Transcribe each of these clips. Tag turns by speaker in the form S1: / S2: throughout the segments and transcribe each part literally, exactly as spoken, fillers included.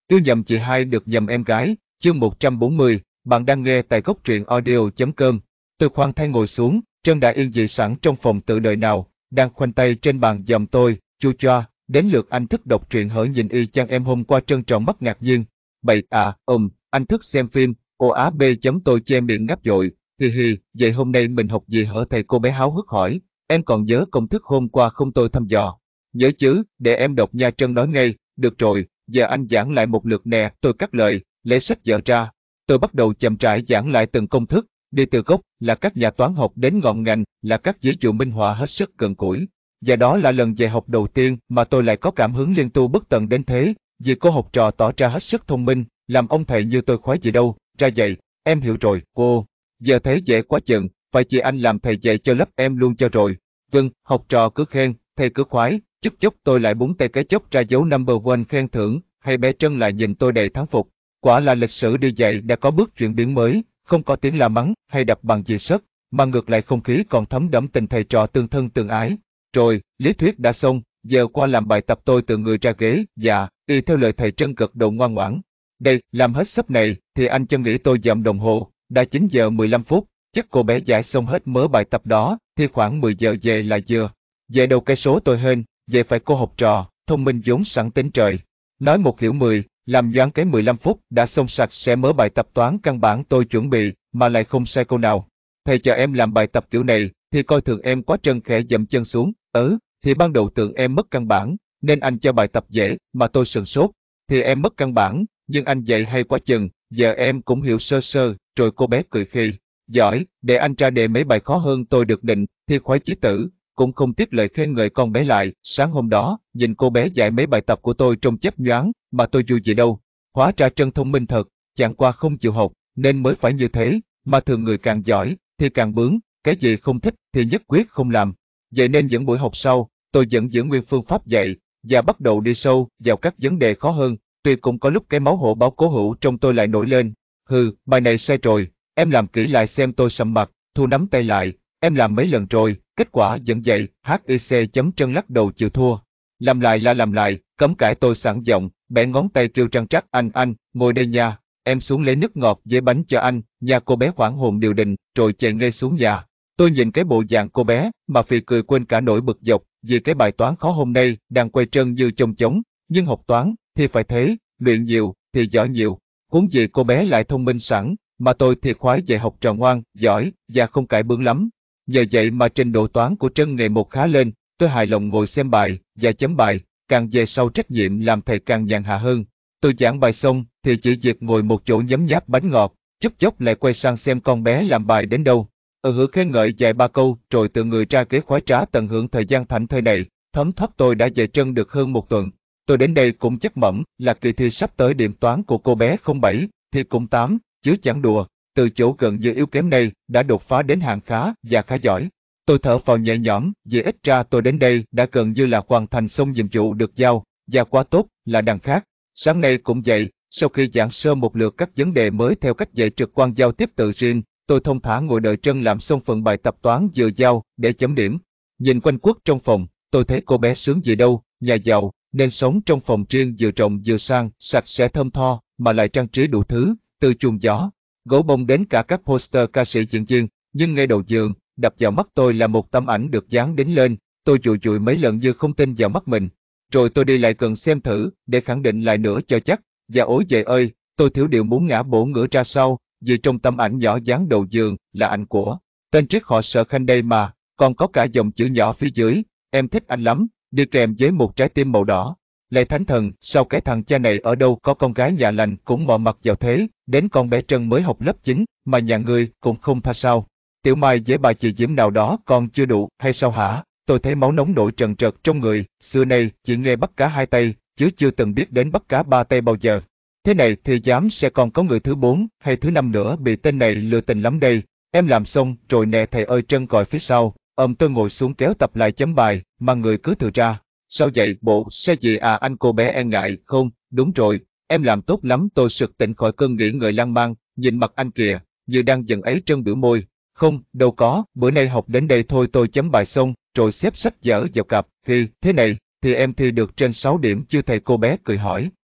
S1: Yêu nhầm chị hai được nhầm em gái, chương một trăm bốn mươi, bạn đang nghe tại góc truyện audio chấm com. Tôi khoan thai ngồi xuống, Trân đã yên vị sẵn trong phòng tự đời nào, đang khoanh tay trên bàn giòm tôi, chua choa, đến lượt anh thức đọc truyện hở nhìn y chang em hôm qua. Trân tròn mắt ngạc nhiên. Bậy à, ừm, anh thức xem phim, ô á bê chấm tôi che miệng ngáp dội, hi hi, vậy hôm nay mình học gì hở thầy? Cô bé háo hức hỏi, em còn nhớ công thức hôm qua không? Tôi thăm dò. Nhớ chứ, để em đọc nha. Trân nói ngay, được rồi. Giờ anh giảng lại một lượt nè. Tôi cắt lời, lấy sách vở ra. Tôi bắt đầu chậm rãi giảng lại từng công thức, đi từ gốc là các nhà toán học đến ngọn ngành là các ví dụ minh họa hết sức gần gũi. Và đó là lần dạy học đầu tiên mà tôi lại có cảm hứng liên tu bất tận đến thế, vì cô học trò tỏ ra hết sức thông minh, làm ông thầy như tôi khoái gì đâu. Ra vậy, em hiểu rồi, cô. Giờ thấy dễ quá chừng, phải chị anh làm thầy dạy cho lớp em luôn cho rồi. Vâng, học trò cứ khen, thầy cứ khoái. Chút chốc tôi lại búng tay cái chốc ra dấu number one khen thưởng, hay bé Trân lại nhìn tôi đầy thán phục. Quả là lịch sử đi dạy đã có bước chuyển biến mới, không có tiếng la mắng hay đập bàn gì sất, mà ngược lại không khí còn thấm đẫm tình thầy trò tương thân tương ái. Rồi, lý thuyết đã xong, giờ qua làm bài tập. Tôi tự người ra ghế, dạ, y theo lời thầy. Trân gật đầu ngoan ngoãn. Đây, làm hết sấp này, thì anh Trân nghĩ tôi dậm đồng hồ, đã chín giờ mười lăm phút, chắc cô bé giải xong hết mớ bài tập đó, thì khoảng mười giờ về là vừa. Về đầu cây số tôi hên, vậy phải cô học trò, thông minh vốn sẵn tính trời. Nói một hiểu mười, làm doán cái mười lăm phút đã xong sạch sẽ mớ bài tập toán căn bản tôi chuẩn bị, mà lại không sai câu nào. Thầy chờ em làm bài tập kiểu này, thì coi thường em quá. Trân khẽ dậm chân xuống, ớ, thì ban đầu tưởng em mất căn bản, nên anh cho bài tập dễ, mà tôi sửng sốt. Thì em mất căn bản, nhưng anh dạy hay quá chừng, giờ em cũng hiểu sơ sơ. Rồi cô bé cười khi, giỏi, để anh ra đề mấy bài khó hơn. Tôi được định, thì khoái chí tử, cũng không tiếc lời khen ngợi con bé lại. Sáng hôm đó, nhìn cô bé dạy mấy bài tập của tôi trông chớp nhoáng, mà tôi vui gì đâu. Hóa ra Trân thông minh thật, chẳng qua không chịu học, nên mới phải như thế, mà thường người càng giỏi, thì càng bướng, cái gì không thích thì nhất quyết không làm. Vậy nên những buổi học sau, tôi vẫn giữ nguyên phương pháp dạy, và bắt đầu đi sâu vào các vấn đề khó hơn. Tuy cũng có lúc cái máu hổ báo cố hữu trong tôi lại nổi lên. Hừ, bài này sai rồi, em làm kỹ lại xem. Tôi sầm mặt, thu nắm tay lại, em làm mấy lần rồi, kết quả vẫn vậy. hic chấm Trân lắc đầu chịu thua. Làm lại là làm lại, cấm cãi. Tôi sẵn giọng, bẻ ngón tay kêu trăn trắc, anh anh, ngồi đây nha, em xuống lấy nước ngọt với bánh cho anh. Nhà cô bé hoảng hồn điều đình, rồi chạy ngay xuống nhà. Tôi nhìn cái bộ dạng cô bé, mà phì cười quên cả nỗi bực dọc, vì cái bài toán khó hôm nay đang quay Trân như chông chóng. Nhưng học toán, thì phải thế, luyện nhiều, thì giỏi nhiều. Huống gì cô bé lại thông minh sẵn, mà tôi thì khoái dạy học trò ngoan, giỏi, và không cãi bướng lắm. Nhờ vậy mà trình độ toán của Trân ngày một khá lên. Tôi hài lòng ngồi xem bài, và chấm bài. Càng về sau trách nhiệm làm thầy càng nhàn hạ hơn. Tôi giảng bài xong, thì chỉ việc ngồi một chỗ nhấm nháp bánh ngọt, chốc chốc lại quay sang xem con bé làm bài đến đâu. Ừ hử khen ngợi vài ba câu, rồi tự người ra ghế khoái trá tận hưởng thời gian thảnh thơi này. Thấm thoát tôi đã dạy Trân được hơn một tuần. Tôi đến đây cũng chắc mẩm là kỳ thi sắp tới điểm toán của cô bé không bảy, thì cũng tám, chứ chẳng đùa. Từ chỗ gần như yếu kém này, đã đột phá đến hạng khá và khá giỏi. Tôi thở phào nhẹ nhõm, vì ít ra tôi đến đây đã gần như là hoàn thành xong nhiệm vụ được giao, và quá tốt là đằng khác. Sáng nay cũng vậy, sau khi giảng sơ một lượt các vấn đề mới theo cách dạy trực quan giao tiếp tự nhiên, tôi thông thả ngồi đợi Trân làm xong phần bài tập toán vừa giao để chấm điểm. Nhìn quanh quất trong phòng, tôi thấy cô bé sướng gì đâu, nhà giàu, nên sống trong phòng riêng vừa rộng vừa sang, sạch sẽ thơm tho, mà lại trang trí đủ thứ, từ chuông gió, gấu bông đến cả các poster ca sĩ diễn viên. Nhưng ngay đầu giường, đập vào mắt tôi là một tấm ảnh được dán đính lên. Tôi dụi dụi mấy lần như không tin vào mắt mình. Rồi tôi đi lại gần xem thử, để khẳng định lại nữa cho chắc. Và ối giời ơi, tôi thiếu điều muốn ngã bổ ngửa ra sau, vì trong tấm ảnh nhỏ dán đầu giường là ảnh của tên triết họ Sở Khanh đây mà, còn có cả dòng chữ nhỏ phía dưới, em thích anh lắm, đi kèm với một trái tim màu đỏ. Lạy thánh thần, sao cái thằng cha này ở đâu có con gái nhà lành cũng mò mặt vào thế, đến con bé Trân mới học lớp chín, mà nhà ngươi cũng không tha sao. Tiểu Mai với bà chị Diễm nào đó còn chưa đủ hay sao hả? Tôi thấy máu nóng nổi trần trật trong người, xưa nay chỉ nghe bắt cá hai tay, chứ chưa từng biết đến bắt cá ba tay bao giờ. Thế này thì dám sẽ còn có người thứ bốn hay thứ năm nữa bị tên này lừa tình lắm đây. Em làm xong rồi nè thầy ơi. Trân gọi phía sau, ôm tôi ngồi xuống kéo tập lại chấm bài, mà người cứ thừa ra. Sao vậy bộ, xe gì à anh? Cô bé e ngại, không, đúng rồi, em làm tốt lắm. Tôi sực tỉnh khỏi cơn nghĩ ngợi lan man, nhìn mặt anh kìa, như đang giận ấy. Trân biểu môi, không, đâu có, bữa nay học đến đây thôi. Tôi chấm bài xong, rồi xếp sách vở vào cặp, thì thế này, thì em thi được trên sáu điểm chưa thầy? Cô bé cười hỏi.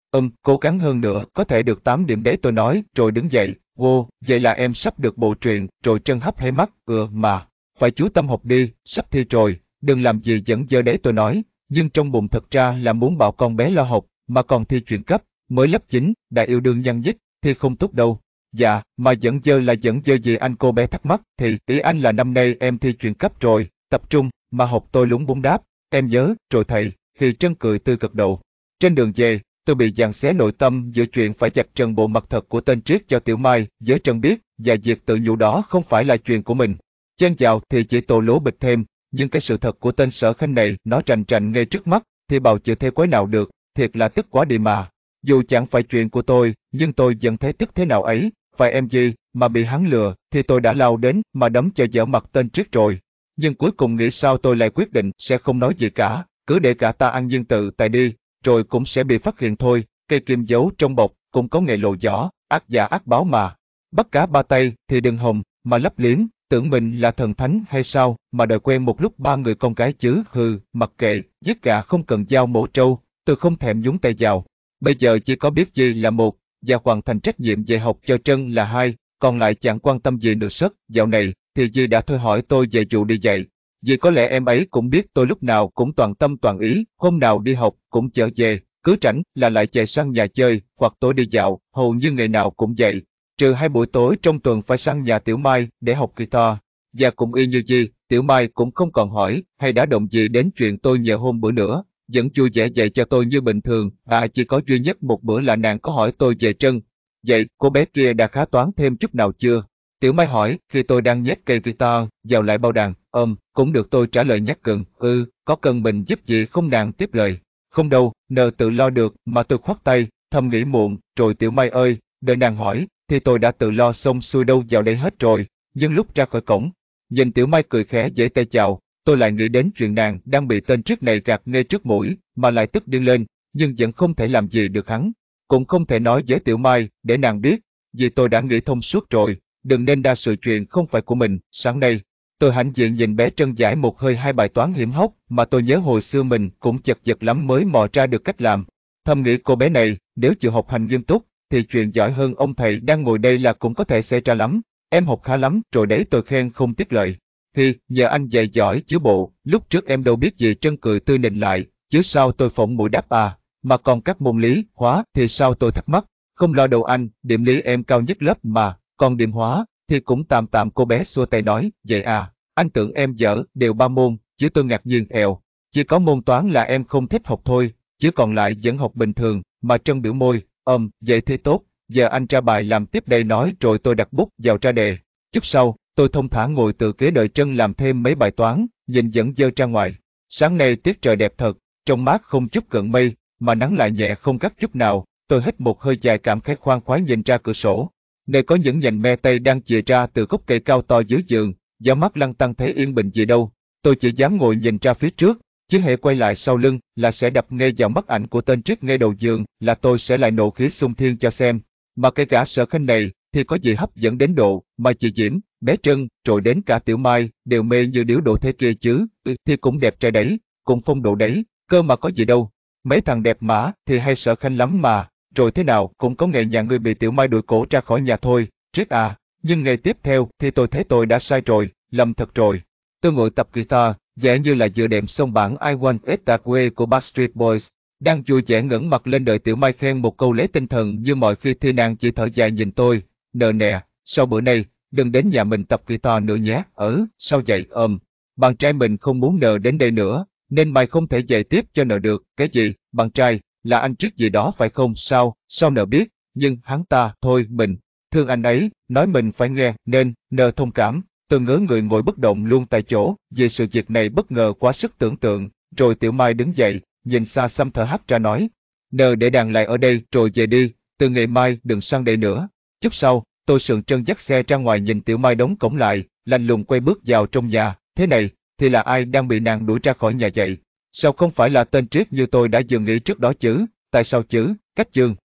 S1: Ừm, cố gắng hơn nữa, có thể được tám điểm đấy tôi nói, rồi đứng dậy. Wow, vậy là em sắp được bộ truyện, rồi Trân hấp hay mắt, ừ mà, phải chú tâm học đi, sắp thi rồi, đừng làm gì dẫn dơ đấy tôi nói, nhưng trong bụng thật ra là muốn bảo con bé lo học, mà còn thi chuyển cấp, mới lớp chín, đã yêu đương nhăng nhít, thì không tốt đâu. Dạ, mà dẫn dơ là dẫn dơ gì anh, cô bé thắc mắc, thì ý anh là năm nay em thi chuyển cấp rồi, tập trung, mà học, tôi lúng búng đáp, em nhớ, rồi thầy, thì Trân cười tươi cực độ. Trên đường về, tôi bị giằng xé nội tâm giữa chuyện phải vạch trần bộ mặt thật của tên Triết cho Tiểu Mai, với Trân biết, và việc tự nhủ đó không phải là chuyện của mình. Chen vào thì chỉ tổ lố bịch thêm, nhưng cái sự thật của tên Sở Khanh này nó rành rành ngay trước mắt, thì bào chữa thế quái nào được, thiệt là tức quá đi mà. Dù chẳng phải chuyện của tôi, nhưng tôi vẫn thấy tức thế nào ấy, phải em gì, mà bị hắn lừa, thì tôi đã lao đến mà đấm cho dở mặt tên Triết rồi. Nhưng cuối cùng nghĩ sao tôi lại quyết định sẽ không nói gì cả, cứ để cả ta ăn nhiên tự tại đi, rồi cũng sẽ bị phát hiện thôi, cây kim giấu trong bọc, cũng có ngày lộ giỏ, ác giả ác báo mà. Bắt cá ba tay thì đừng hòng, mà lấp liếm, tưởng mình là thần thánh hay sao, mà đòi quen một lúc ba người con gái chứ, hừ, mặc kệ, giết gà không cần dao mổ trâu, tôi không thèm nhúng tay vào. Bây giờ chỉ có biết gì là một, và hoàn thành trách nhiệm dạy học cho Trân là hai, còn lại chẳng quan tâm gì nữa sất, dạo này, thì dì đã thôi hỏi tôi về vụ đi dạy. Vì có lẽ em ấy cũng biết tôi lúc nào cũng toàn tâm toàn ý, hôm nào đi học cũng chở về, cứ rảnh là lại chạy sang nhà chơi, hoặc tối đi dạo, hầu như ngày nào cũng vậy. Trừ hai buổi tối trong tuần phải sang nhà Tiểu Mai để học guitar. Và cũng y như gì, Tiểu Mai cũng không còn hỏi hay đã động gì đến chuyện tôi nhờ hôm bữa nữa, vẫn vui vẻ dạy cho tôi như bình thường, à chỉ có duy nhất một bữa là nàng có hỏi tôi về Trân. Vậy, cô bé kia đã khá toán thêm chút nào chưa? Tiểu Mai hỏi khi tôi đang nhét cây guitar vào lại bao đàn, ôm, cũng được tôi trả lời nhát gừng, ừ, có cần mình giúp gì không, nàng tiếp lời. Không đâu, nờ tự lo được, mà tôi khoát tay, thầm nghĩ muộn, rồi Tiểu Mai ơi, đợi nàng hỏi, thì tôi đã tự lo xong xuôi đâu vào đây hết rồi, nhưng lúc ra khỏi cổng, nhìn Tiểu Mai cười khẽ giãy tay chào, tôi lại nghĩ đến chuyện nàng đang bị tên Triết này gạt ngay trước mũi, mà lại tức điên lên, nhưng vẫn không thể làm gì được hắn, cũng không thể nói với Tiểu Mai để nàng biết, vì tôi đã nghĩ thông suốt rồi, đừng nên đa sự chuyện không phải của mình. Sáng nay, tôi hãnh diện nhìn bé Trân giải một hơi hai bài toán hiểm hóc mà tôi nhớ hồi xưa mình cũng chật vật lắm mới mò ra được cách làm. Thầm nghĩ cô bé này, nếu chịu học hành nghiêm túc, thì chuyện giỏi hơn ông thầy đang ngồi đây là cũng có thể xảy ra lắm. Em học khá lắm, rồi đấy, tôi khen không tiếc lời. Thì, nhờ anh dạy giỏi chứ bộ, lúc trước em đâu biết gì. Trân cười tươi nịnh lại, chứ sao, tôi phỏng mũi đáp à, mà còn các môn lý, hóa thì sao, tôi thắc mắc. Không lo đâu anh, điểm lý em cao nhất lớp mà, còn điểm hóa thì cũng tạm tạm, cô bé xua tay nói, vậy à, anh tưởng em dở đều ba môn, chứ tôi ngạc nhiên èo. Chỉ có môn toán là em không thích học thôi, chứ còn lại vẫn học bình thường, mà Trân biểu môi, ừm, vậy thì tốt, giờ anh ra bài làm tiếp đây, nói rồi tôi đặt bút vào ra đề. Chút sau, tôi thông thả ngồi từ kế đợi Trân làm thêm mấy bài toán, nhìn dẫn dơ ra ngoài. Sáng nay tiết trời đẹp thật, trong mát không chút gợn mây, mà nắng lại nhẹ không gắt chút nào, tôi hít một hơi dài cảm khái khoan khoái nhìn ra cửa sổ. Nơi có những nhành me tây đang chìa ra từ gốc cây cao to dưới giường, gió mát lăn tăn thấy yên bình gì đâu. Tôi chỉ dám ngồi nhìn ra phía trước, chứ hễ quay lại sau lưng là sẽ đập ngay vào mắt ảnh của tên Triết ngay đầu giường, là tôi sẽ lại nộ khí xung thiên cho xem. Mà cái gã Sở Khanh này thì có gì hấp dẫn đến độ mà chị Diễm, bé Trân, rồi đến cả Tiểu Mai đều mê như điếu độ thế kia chứ, ừ, thì cũng đẹp trai đấy, cũng phong độ đấy, cơ mà có gì đâu. Mấy thằng đẹp mã thì hay Sở Khanh lắm mà, rồi thế nào cũng có ngày nhà ngươi bị Tiểu Mai đuổi cổ ra khỏi nhà thôi, Triết à. Nhưng ngày tiếp theo thì tôi thấy tôi đã sai rồi, lầm thật rồi. Tôi ngồi tập guitar, vẻ như là vừa đệm xong bản I Want It That Way của Backstreet Boys, đang vui vẻ ngẩng mặt lên đợi Tiểu Mai khen một câu lấy tinh thần như mọi khi, thì nàng chỉ thở dài nhìn tôi, nờ nè, sau bữa nay, đừng đến nhà mình tập guitar nữa nhé. Ở, sao vậy, ờm, bạn trai mình không muốn nờ đến đây nữa, nên mày không thể dạy tiếp cho nờ được. Cái gì, bạn trai, là anh Triết gì đó phải không? Sao, sao nờ biết, nhưng hắn ta, thôi mình, thương anh ấy, nói mình phải nghe, nên, nờ thông cảm. Tôi ngớ người ngồi bất động luôn tại chỗ, vì sự việc này bất ngờ quá sức tưởng tượng, rồi Tiểu Mai đứng dậy, nhìn xa xăm thở hắt ra nói, nờ để đàn lại ở đây rồi về đi, từ ngày mai đừng sang đây nữa. Chút sau, tôi sườn chân dắt xe ra ngoài nhìn Tiểu Mai đóng cổng lại, lạnh lùng quay bước vào trong nhà, thế này, thì là ai đang bị nàng đuổi ra khỏi nhà vậy? Sao không phải là tên Triết như tôi đã dự nghĩ trước đó chứ? Tại sao chứ? Cách chương